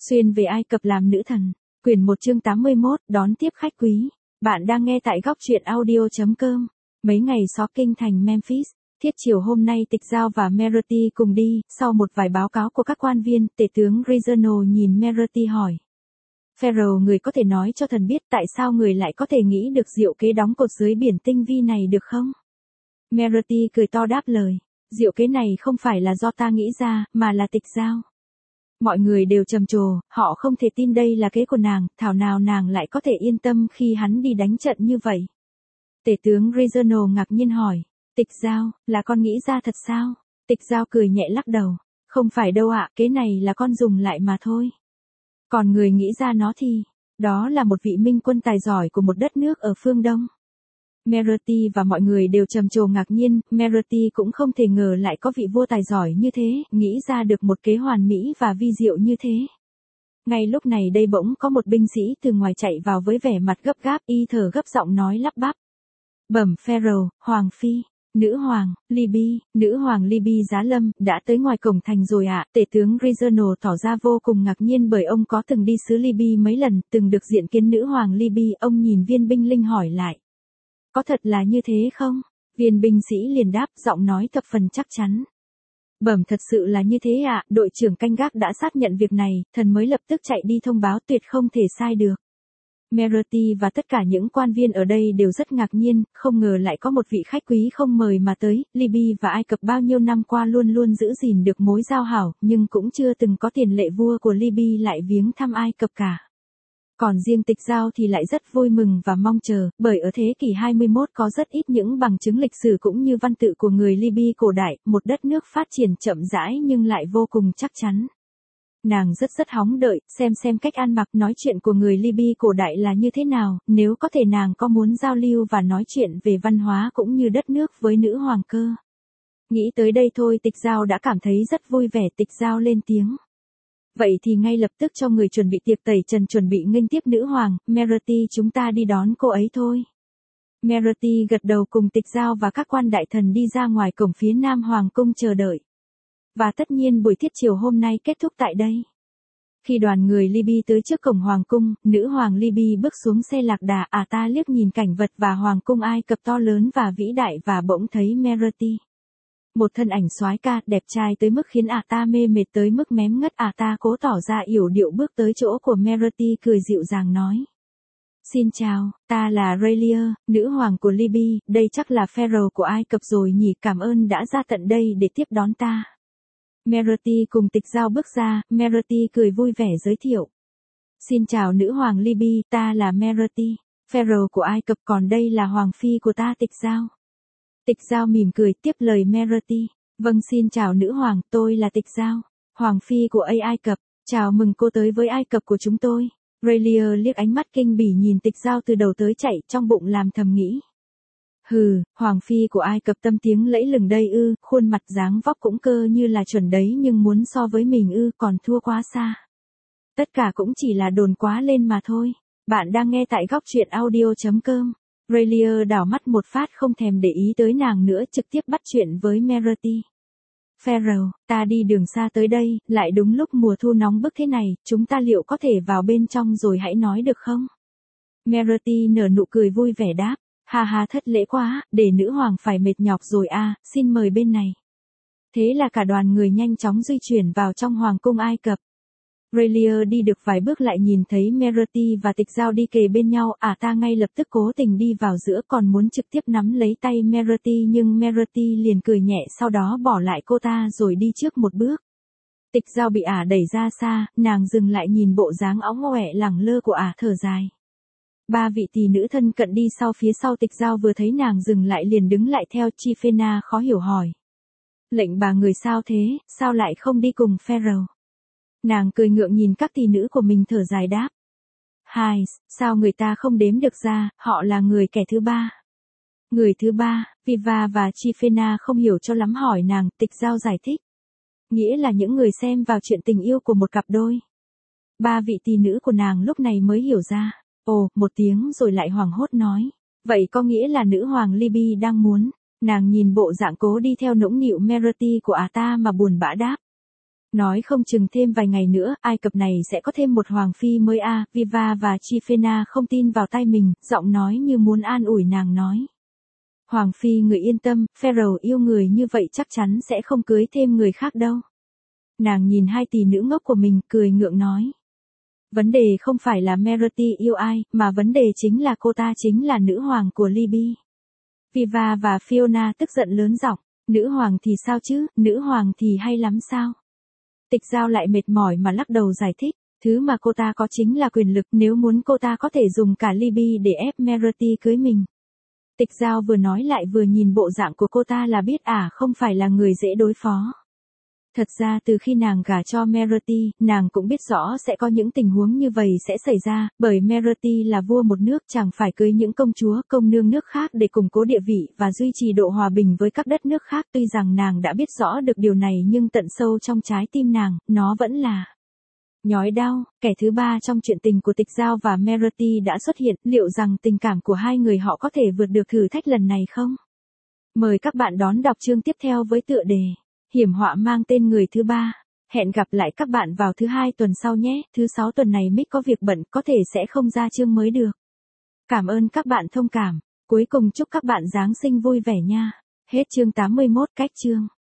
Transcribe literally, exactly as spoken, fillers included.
Xuyên về Ai Cập làm nữ thần. Quyển một chương tám mươi mốt, đón tiếp khách quý. Bạn đang nghe tại góc truyện audio chấm com. Mấy ngày xó kinh thành Memphis, thiết chiều hôm nay Tịch Giao và Merati cùng đi, sau một vài báo cáo của các quan viên, tể tướng Regional nhìn Merati hỏi. Pharaoh, người có thể nói cho thần biết tại sao người lại có thể nghĩ được diệu kế đóng cột dưới biển tinh vi này được không? Merati cười to đáp lời, diệu kế này không phải là do ta nghĩ ra, mà là Tịch Giao. Mọi người đều trầm trồ, họ không thể tin đây là kế của nàng, thảo nào nàng lại có thể yên tâm khi hắn đi đánh trận như vậy. Tể tướng Regional ngạc nhiên hỏi, Tịch Giao, là con nghĩ ra thật sao? Tịch Giao cười nhẹ lắc đầu, không phải đâu ạ, kế này là con dùng lại mà thôi. Còn người nghĩ ra nó thì, đó là một vị minh quân tài giỏi của một đất nước ở phương Đông. Merati và mọi người đều trầm trồ ngạc nhiên, Merati cũng không thể ngờ lại có vị vua tài giỏi như thế, nghĩ ra được một kế hoàn mỹ và vi diệu như thế. Ngay lúc này đây bỗng có một binh sĩ từ ngoài chạy vào với vẻ mặt gấp gáp, y thở gấp giọng nói lắp bắp. Bẩm Pharaoh, Hoàng Phi, Nữ Hoàng, Libby, Nữ Hoàng Libby Giá Lâm, đã tới ngoài cổng thành rồi ạ. Tể tướng Regional tỏ ra vô cùng ngạc nhiên bởi ông có từng đi xứ Libby mấy lần, từng được diện kiến Nữ Hoàng Libby, ông nhìn viên binh linh hỏi lại. Có thật là như thế không? Viên binh sĩ liền đáp, giọng nói thập phần chắc chắn. Bẩm, thật sự là như thế ạ, đội trưởng canh gác đã xác nhận việc này, thần mới lập tức chạy đi thông báo, tuyệt không thể sai được. Merati và tất cả những quan viên ở đây đều rất ngạc nhiên, không ngờ lại có một vị khách quý không mời mà tới. Libby và Ai Cập bao nhiêu năm qua luôn luôn giữ gìn được mối giao hảo, nhưng cũng chưa từng có tiền lệ vua của Libby lại viếng thăm Ai Cập cả. Còn riêng Tịch Giao thì lại rất vui mừng và mong chờ, bởi ở thế kỷ hai mươi mốt có rất ít những bằng chứng lịch sử cũng như văn tự của người Libby cổ đại, một đất nước phát triển chậm rãi nhưng lại vô cùng chắc chắn. Nàng rất rất hóng đợi, xem xem cách ăn mặc nói chuyện của người Libby cổ đại là như thế nào, nếu có thể nàng có muốn giao lưu và nói chuyện về văn hóa cũng như đất nước với nữ hoàng cơ. Nghĩ tới đây thôi Tịch Giao đã cảm thấy rất vui vẻ. Tịch Giao lên tiếng. Vậy thì ngay lập tức cho người chuẩn bị tiệc tẩy trần, chuẩn bị nghênh tiếp nữ hoàng. Merati, chúng ta đi đón cô ấy thôi. Merati gật đầu cùng Tịch Giao và các quan đại thần đi ra ngoài cổng phía nam hoàng cung chờ đợi. Và tất nhiên buổi thiết chiều hôm nay kết thúc tại đây. Khi đoàn người Libby tới trước cổng hoàng cung, nữ hoàng Libby bước xuống xe lạc đà, à ta liếc nhìn cảnh vật và hoàng cung Ai Cập to lớn và vĩ đại và bỗng thấy Merati. Một thân ảnh soái ca, đẹp trai tới mức khiến ả ta mê mệt tới mức mém ngất. Ả ta cố tỏ ra yểu điệu bước tới chỗ của Merati, cười dịu dàng nói. Xin chào, ta là Raylia, nữ hoàng của Libby, đây chắc là Pharaoh của Ai Cập rồi nhỉ, cảm ơn đã ra tận đây để tiếp đón ta. Merati cùng Tịch Giao bước ra, Merati cười vui vẻ giới thiệu. Xin chào nữ hoàng Libby, ta là Merati, Pharaoh của Ai Cập, còn đây là hoàng phi của ta Tịch Giao. Tịch Giao mỉm cười tiếp lời Merati. Vâng, xin chào nữ hoàng, tôi là Tịch Giao, hoàng phi của Ai Ai Cập, chào mừng cô tới với Ai Cập của chúng tôi. Raylia liếc ánh mắt kinh bỉ nhìn Tịch Giao từ đầu tới chạy, trong bụng làm thầm nghĩ. Hừ, hoàng phi của Ai Cập tâm tiếng lẫy lừng đây ư, khuôn mặt dáng vóc cũng cơ như là chuẩn đấy, nhưng muốn so với mình ư, còn thua quá xa. Tất cả cũng chỉ là đồn quá lên mà thôi. Bạn đang nghe tại góc truyện audio chấm com. Raylia đảo mắt một phát không thèm để ý tới nàng nữa, trực tiếp bắt chuyện với Merati. Pharaoh, ta đi đường xa tới đây, lại đúng lúc mùa thu nóng bức thế này, chúng ta liệu có thể vào bên trong rồi hãy nói được không? Merati nở nụ cười vui vẻ đáp. Hà hà, thất lễ quá, để nữ hoàng phải mệt nhọc rồi à, xin mời bên này. Thế là cả đoàn người nhanh chóng di chuyển vào trong hoàng cung Ai Cập. Raylia đi được vài bước lại nhìn thấy Merati và Tịch Giao đi kề bên nhau, ả ta ngay lập tức cố tình đi vào giữa, còn muốn trực tiếp nắm lấy tay Merati, nhưng Merati liền cười nhẹ, sau đó bỏ lại cô ta rồi đi trước một bước. Tịch Giao bị ả đẩy ra xa, nàng dừng lại nhìn bộ dáng óng ngoẹ lẳng lơ của ả, thở dài. Ba vị tỷ nữ thân cận đi sau phía sau Tịch Giao vừa thấy nàng dừng lại liền đứng lại theo. Chifena khó hiểu hỏi. Lệnh bà người sao thế, sao lại không đi cùng Pharaoh? Nàng cười ngượng nhìn các tỷ nữ của mình, thở dài đáp. Hai, sao người ta không đếm được ra, họ là người kẻ thứ ba. Người thứ ba, Viva và Chifena không hiểu cho lắm hỏi nàng. Tịch Giao giải thích. Nghĩa là những người xem vào chuyện tình yêu của một cặp đôi. Ba vị tỷ nữ của nàng lúc này mới hiểu ra. Ồ, một tiếng rồi lại hoảng hốt nói. Vậy có nghĩa là nữ hoàng Libby đang muốn. Nàng nhìn bộ dạng cố đi theo nũng nịu Merati của ả ta mà buồn bã đáp. Nói không chừng thêm vài ngày nữa, Ai Cập này sẽ có thêm một hoàng phi mới a. À. Viva và Chifena không tin vào tai mình, giọng nói như muốn an ủi nàng nói. Hoàng phi người yên tâm, Pharaoh yêu người như vậy chắc chắn sẽ không cưới thêm người khác đâu. Nàng nhìn hai tỷ nữ ngốc của mình, cười ngượng nói. Vấn đề không phải là Merati yêu ai, mà vấn đề chính là cô ta chính là nữ hoàng của Libya. Viva và Fiona tức giận lớn giọng, nữ hoàng thì sao chứ, nữ hoàng thì hay lắm sao? Tịch Giao lại mệt mỏi mà lắc đầu giải thích, thứ mà cô ta có chính là quyền lực, nếu muốn cô ta có thể dùng cả Libya để ép Merati cưới mình. Tịch Giao vừa nói lại vừa nhìn bộ dạng của cô ta là biết à không phải là người dễ đối phó. Thật ra từ khi nàng gả cho Merati, nàng cũng biết rõ sẽ có những tình huống như vậy sẽ xảy ra, bởi Merati là vua một nước chẳng phải cưới những công chúa, công nương nước khác để củng cố địa vị và duy trì độ hòa bình với các đất nước khác. Tuy rằng nàng đã biết rõ được điều này nhưng tận sâu trong trái tim nàng, nó vẫn là nhói đau. Kẻ thứ ba trong chuyện tình của Tịch Giao và Merati đã xuất hiện, liệu rằng tình cảm của hai người họ có thể vượt được thử thách lần này không? Mời các bạn đón đọc chương tiếp theo với tựa đề Hiểm họa mang tên người thứ ba. Hẹn gặp lại các bạn vào thứ hai tuần sau nhé. Thứ sáu tuần này Mick có việc bận, có thể sẽ không ra chương mới được. Cảm ơn các bạn thông cảm. Cuối cùng chúc các bạn Giáng sinh vui vẻ nha. Hết chương tám mươi mốt cách chương.